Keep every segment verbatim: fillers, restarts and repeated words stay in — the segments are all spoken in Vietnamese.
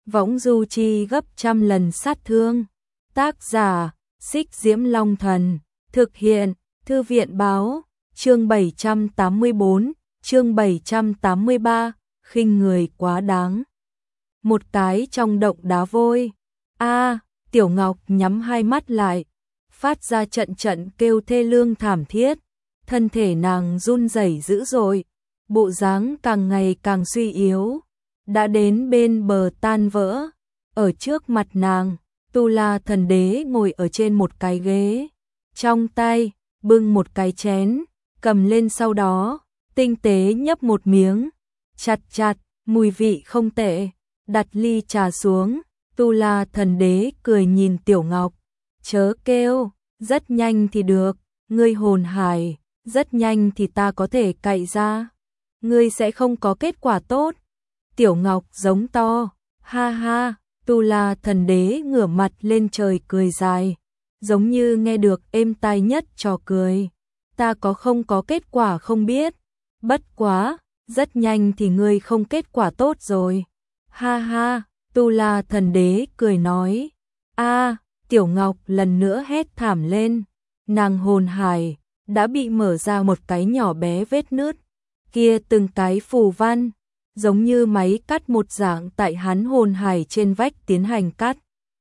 võng du chi gấp trăm lần sát thương. Tác giả, Xích Diễm Long Thần, thực hiện, Thư viện Báo, chương bảy trăm tám mươi bốn, chương bảy trăm tám mươi ba, khinh người quá đáng. Một cái trong động đá vôi. A, Tiểu Ngọc nhắm hai mắt lại, phát ra trận trận kêu thê lương thảm thiết, thân thể nàng run rẩy dữ dội, bộ dáng càng ngày càng suy yếu, đã đến bên bờ tan vỡ. Ở trước mặt nàng, Tu La Thần Đế ngồi ở trên một cái ghế, trong tay bưng một cái chén, cầm lên sau đó, tinh tế nhấp một miếng, chặt chặt, mùi vị không tệ, đặt ly trà xuống. Tu La Thần Đế cười nhìn Tiểu Ngọc, chớ kêu, rất nhanh thì được, ngươi hồn hải, rất nhanh thì ta có thể cạy ra, ngươi sẽ không có kết quả tốt. Tiểu Ngọc giống to, ha ha. Tu La Thần Đế ngửa mặt lên trời cười dài, giống như nghe được êm tai nhất trò cười. Ta có không có kết quả không biết, bất quá, rất nhanh thì ngươi không kết quả tốt rồi. Ha ha, Tu La Thần Đế cười nói. A, Tiểu Ngọc lần nữa hét thảm lên, nàng hồn hải đã bị mở ra một cái nhỏ bé vết nứt, kia từng cái phù văn giống như máy cắt một dạng tại hắn hồn hải trên vách tiến hành cắt.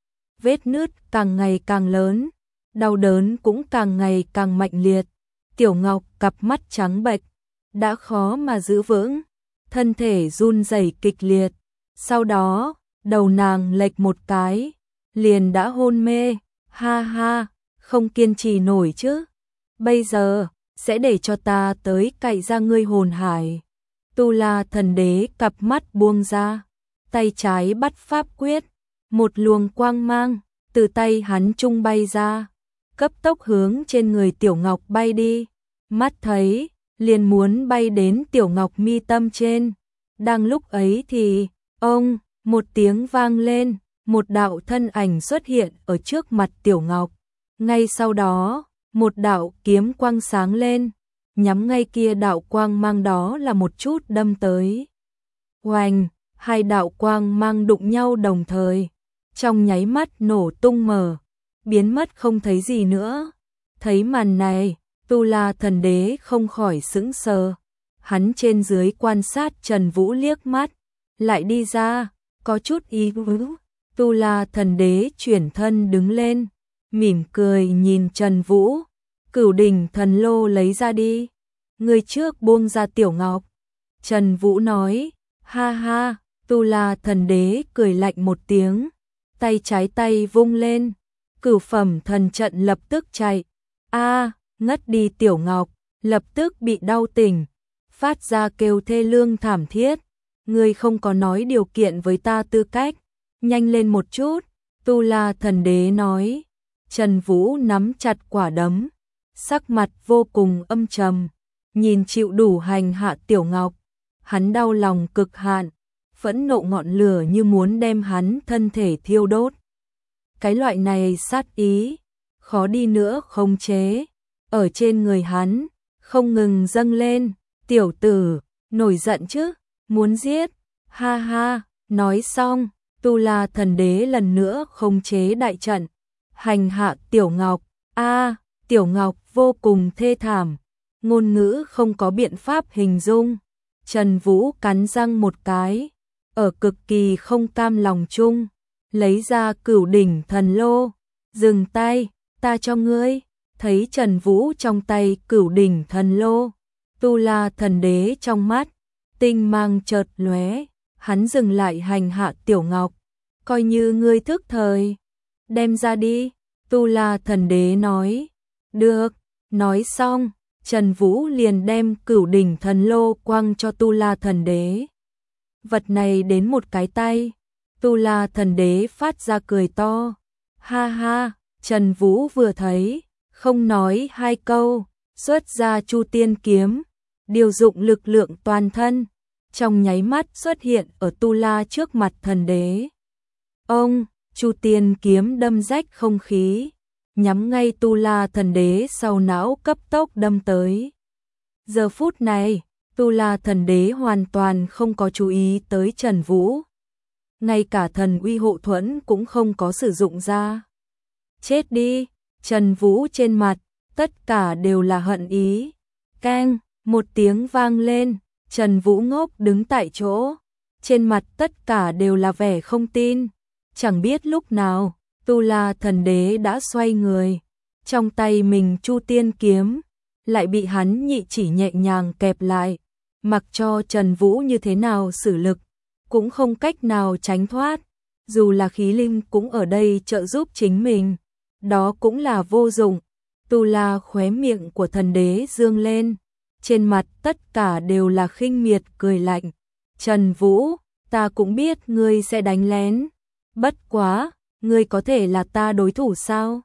Vết nứt càng ngày càng lớn, đau đớn cũng càng ngày càng mạnh liệt. Tiểu Ngọc cặp mắt trắng bệch, đã khó mà giữ vững, thân thể run rẩy kịch liệt. Sau đó, đầu nàng lệch một cái, liền đã hôn mê. Ha ha, không kiên trì nổi chứ. Bây giờ, sẽ để cho ta tới cạy ra ngươi hồn hải. Tu La Thần Đế cặp mắt buông ra, tay trái bắt pháp quyết, một luồng quang mang từ tay hắn trung bay ra, cấp tốc hướng trên người Tiểu Ngọc bay đi. Mắt thấy liền muốn bay đến Tiểu Ngọc mi tâm trên. Đang lúc ấy thì, ông, một tiếng vang lên, một đạo thân ảnh xuất hiện ở trước mặt Tiểu Ngọc. Ngay sau đó, một đạo kiếm quang sáng lên, nhắm ngay kia đạo quang mang đó là một chút đâm tới. Oanh, hai đạo quang mang đụng nhau đồng thời, trong nháy mắt nổ tung mở, biến mất không thấy gì nữa. Thấy màn này, Tu La Thần Đế không khỏi sững sờ. Hắn trên dưới quan sát Trần Vũ liếc mắt, lại đi ra, có chút ý vứ. Tu La Thần Đế chuyển thân đứng lên, mỉm cười nhìn Trần Vũ. Cửu đỉnh thần lô lấy ra đi, người trước buông ra Tiểu Ngọc. Trần Vũ nói, ha ha. Tu La Thần Đế cười lạnh một tiếng, tay trái tay vung lên, cửu phẩm thần trận lập tức chạy. A, ngất đi Tiểu Ngọc, lập tức bị đau tỉnh, phát ra kêu thê lương thảm thiết. Ngươi không có nói điều kiện với ta tư cách, nhanh lên một chút. Tu La Thần Đế nói. Trần Vũ nắm chặt quả đấm, sắc mặt vô cùng âm trầm, nhìn chịu đủ hành hạ Tiểu Ngọc, hắn đau lòng cực hạn, phẫn nộ ngọn lửa như muốn đem hắn thân thể thiêu đốt. Cái loại này sát ý, khó đi nữa khống chế, ở trên người hắn, không ngừng dâng lên. Tiểu tử, nổi giận chứ, muốn giết, ha ha. Nói xong, Tu La Thần Đế lần nữa khống chế đại trận, hành hạ Tiểu Ngọc. A, Tiểu Ngọc vô cùng thê thảm, ngôn ngữ không có biện pháp hình dung. Trần Vũ cắn răng một cái, ở cực kỳ không cam lòng chung, lấy ra cửu đỉnh thần lô, dừng tay, ta cho ngươi. Thấy Trần Vũ trong tay cửu đỉnh thần lô, Tu La Thần Đế trong mắt tinh mang chợt lóe, hắn dừng lại hành hạ Tiểu Ngọc, coi như ngươi thức thời, đem ra đi. Tu La Thần Đế nói. Được. Nói xong, Trần Vũ liền đem cửu đỉnh thần lô quăng cho Tu La Thần Đế. Vật này đến một cái tay, Tu La Thần Đế phát ra cười to. Ha ha. Trần Vũ vừa thấy, không nói hai câu, xuất ra Chu Tiên kiếm, điều dụng lực lượng toàn thân, trong nháy mắt xuất hiện ở Tu La trước mặt Thần Đế. Ông, Chu Tiên kiếm đâm rách không khí, nhắm ngay Tu La Thần Đế sau não cấp tốc đâm tới. Giờ phút này, Tu La Thần Đế hoàn toàn không có chú ý tới Trần Vũ. ngay cả thần uy hộ thuẫn cũng không có sử dụng ra. Chết đi, Trần Vũ trên mặt, tất cả đều là hận ý. Keng, một tiếng vang lên, Trần Vũ ngốc đứng tại chỗ, trên mặt tất cả đều là vẻ không tin. Chẳng biết lúc nào, Tu La Thần Đế đã xoay người, trong tay mình Chu Tiên kiếm lại bị hắn nhị chỉ nhẹ nhàng kẹp lại, mặc cho Trần Vũ như thế nào sử lực, cũng không cách nào tránh thoát, dù là khí linh cũng ở đây trợ giúp chính mình, đó cũng là vô dụng. Tu La khóe miệng của thần đế dương lên, trên mặt tất cả đều là khinh miệt cười lạnh. Trần Vũ, ta cũng biết ngươi sẽ đánh lén, bất quá, ngươi có thể là ta đối thủ sao?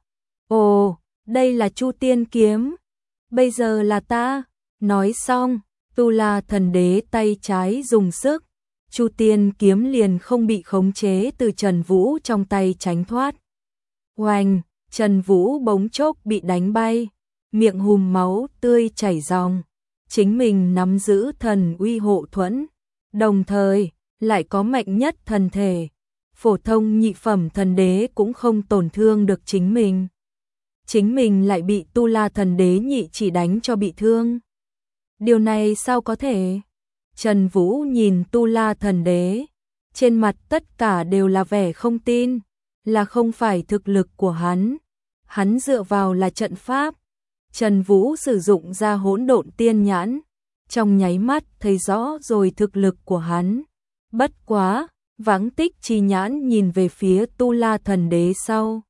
Ồ, đây là Chu Tiên kiếm, bây giờ là ta. Nói xong, Tu La Thần Đế tay trái dùng sức, Chu Tiên kiếm liền không bị khống chế từ Trần Vũ trong tay tránh thoát. Oanh, Trần Vũ bỗng chốc bị đánh bay, miệng hùm máu tươi chảy ròng, chính mình nắm giữ thần uy hộ thuẫn, đồng thời lại có mạnh nhất thần thể, phổ thông nhị phẩm thần đế cũng không tổn thương được chính mình. Chính mình lại bị Tu La Thần Đế nhị chỉ đánh cho bị thương. Điều này sao có thể? Trần Vũ nhìn Tu La Thần Đế, trên mặt tất cả đều là vẻ không tin, là không phải thực lực của hắn. Hắn dựa vào là trận pháp. Trần Vũ sử dụng ra hỗn độn tiên nhãn, trong nháy mắt thấy rõ rồi thực lực của hắn. Bất quá, vắng tích chi nhãn nhìn về phía Tu La Thần Đế sau,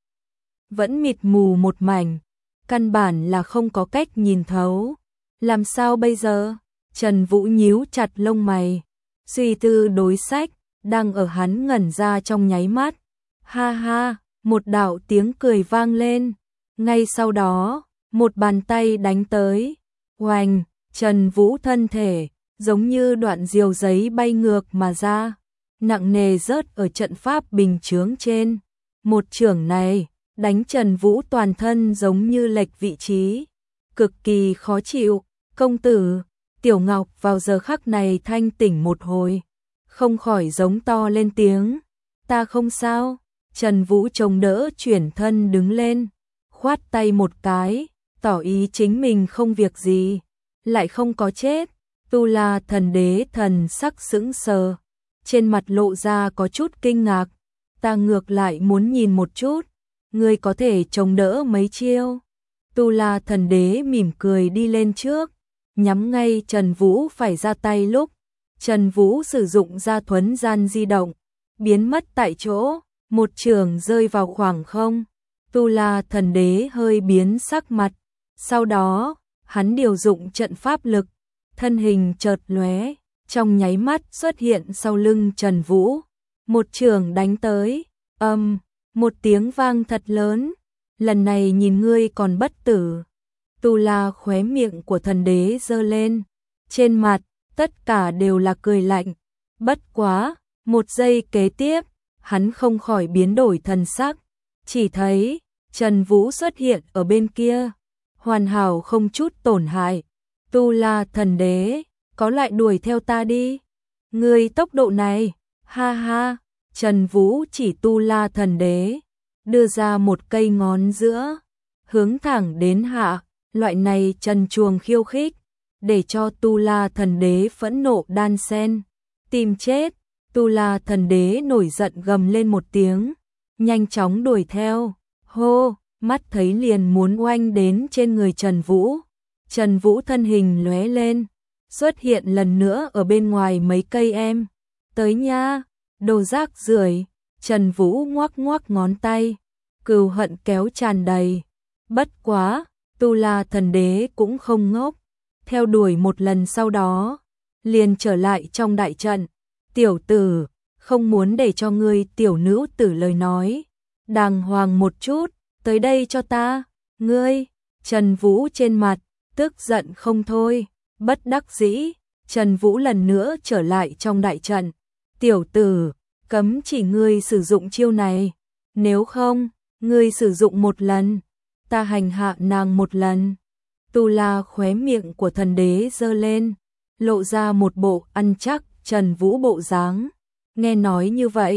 vẫn mịt mù một mảnh, căn bản là không có cách nhìn thấu. Làm sao bây giờ? Trần Vũ nhíu chặt lông mày, suy tư đối sách, đang ở hắn ngẩn ra trong nháy mắt. Ha ha, một đạo tiếng cười vang lên, ngay sau đó, một bàn tay đánh tới. Oanh, Trần Vũ thân thể, giống như đoạn diều giấy bay ngược mà ra, nặng nề rớt ở trận pháp bình chướng trên. Một chưởng này, đánh Trần Vũ toàn thân giống như lệch vị trí, cực kỳ khó chịu. Công tử, Tiểu Ngọc vào giờ khắc này thanh tỉnh một hồi, không khỏi giống to lên tiếng. Ta không sao. Trần Vũ chống đỡ chuyển thân đứng lên, khoát tay một cái, tỏ ý chính mình không việc gì, lại không có chết. Tu La Thần Đế thần sắc sững sờ, trên mặt lộ ra có chút kinh ngạc. Ta ngược lại muốn nhìn một chút, ngươi có thể chống đỡ mấy chiêu. Tu La Thần Đế mỉm cười đi lên trước, nhắm ngay Trần Vũ phải ra tay lúc, Trần Vũ sử dụng ra thuấn gian di động, biến mất tại chỗ, một chưởng rơi vào khoảng không. Tu La Thần Đế hơi biến sắc mặt, sau đó, hắn điều dụng trận pháp lực, thân hình chợt lóe, trong nháy mắt xuất hiện sau lưng Trần Vũ, một chưởng đánh tới. Âm, một tiếng vang thật lớn, lần này nhìn ngươi còn bất tử. Tu La khóe miệng của thần đế giơ lên, trên mặt tất cả đều là cười lạnh. Bất quá, một giây kế tiếp, hắn không khỏi biến đổi thần sắc, chỉ thấy Trần Vũ xuất hiện ở bên kia, hoàn hảo không chút tổn hại. Tu La Thần Đế, có lại đuổi theo ta đi. Ngươi tốc độ này, ha ha. Trần Vũ chỉ Tu La Thần Đế, đưa ra một cây ngón giữa, hướng thẳng đến hạ. Loại này trần truồng khiêu khích, để cho Tu La Thần Đế phẫn nộ đan sen. Tìm chết. Tu La Thần Đế nổi giận gầm lên một tiếng, nhanh chóng đuổi theo. Hô, mắt thấy liền muốn oanh đến trên người Trần Vũ. Trần Vũ thân hình lóe lên, xuất hiện lần nữa ở bên ngoài mấy cây em. Tới nha, đồ rác rưởi. Trần Vũ ngoắc ngoắc ngón tay, cừu hận kéo tràn đầy. Bất quá, Tu La Thần Đế cũng không ngốc, theo đuổi một lần sau đó, liền trở lại trong đại trận. Tiểu tử, không muốn để cho ngươi tiểu nữ tử lời nói, đàng hoàng một chút, tới đây cho ta. Ngươi, Trần Vũ trên mặt tức giận không thôi, bất đắc dĩ, Trần Vũ lần nữa trở lại trong đại trận. Tiểu tử, cấm chỉ ngươi sử dụng chiêu này, nếu không, ngươi sử dụng một lần, ta hành hạ nàng một lần. Tu La khóe miệng của thần đế giơ lên, lộ ra một bộ ăn chắc Trần Vũ bộ dáng. Nghe nói như vậy,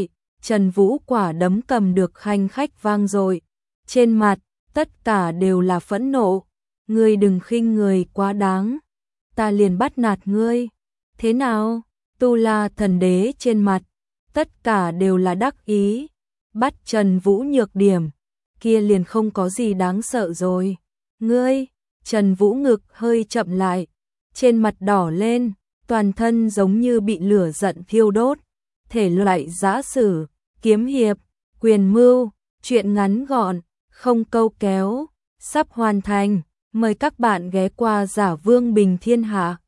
Trần Vũ quả đấm cầm được khanh khách vang dội, trên mặt tất cả đều là phẫn nộ. Ngươi đừng khinh người quá đáng, ta liền bắt nạt ngươi. Thế nào? Tu La thần đế trên mặt tất cả đều là đắc ý, bắt Trần Vũ nhược điểm, kia liền không có gì đáng sợ rồi. Ngươi, Trần Vũ ngực hơi chậm lại, trên mặt đỏ lên, toàn thân giống như bị lửa giận thiêu đốt. Thể loại giã sử, kiếm hiệp, quyền mưu, truyện ngắn gọn, không câu kéo, sắp hoàn thành. Mời các bạn ghé qua Giả Vương Bình Thiên Hạ.